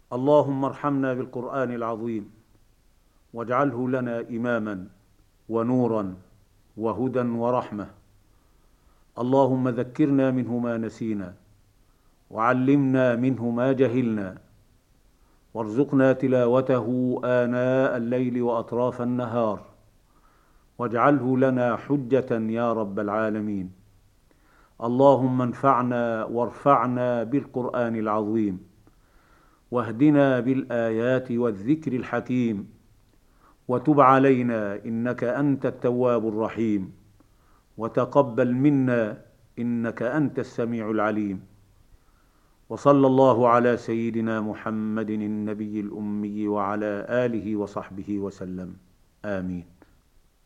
اللهم ارحمنا بالقرآن العظيم، واجعله لنا إماما ونورا وهدى ورحمة. اللهم ذكرنا منه ما نسينا، وعلمنا منه ما جهلنا، وارزقنا تلاوته آناء الليل وأطراف النهار، واجعله لنا حجة يا رب العالمين. اللهم انفعنا وارفعنا بالقرآن العظيم، واهدنا بالآيات والذكر الحكيم، وتب علينا إنك أنت التواب الرحيم، وتقبل منا إنك أنت السميع العليم. وصلى الله على سيدنا محمد النبي الأمي وعلى آله وصحبه وسلم. آمين.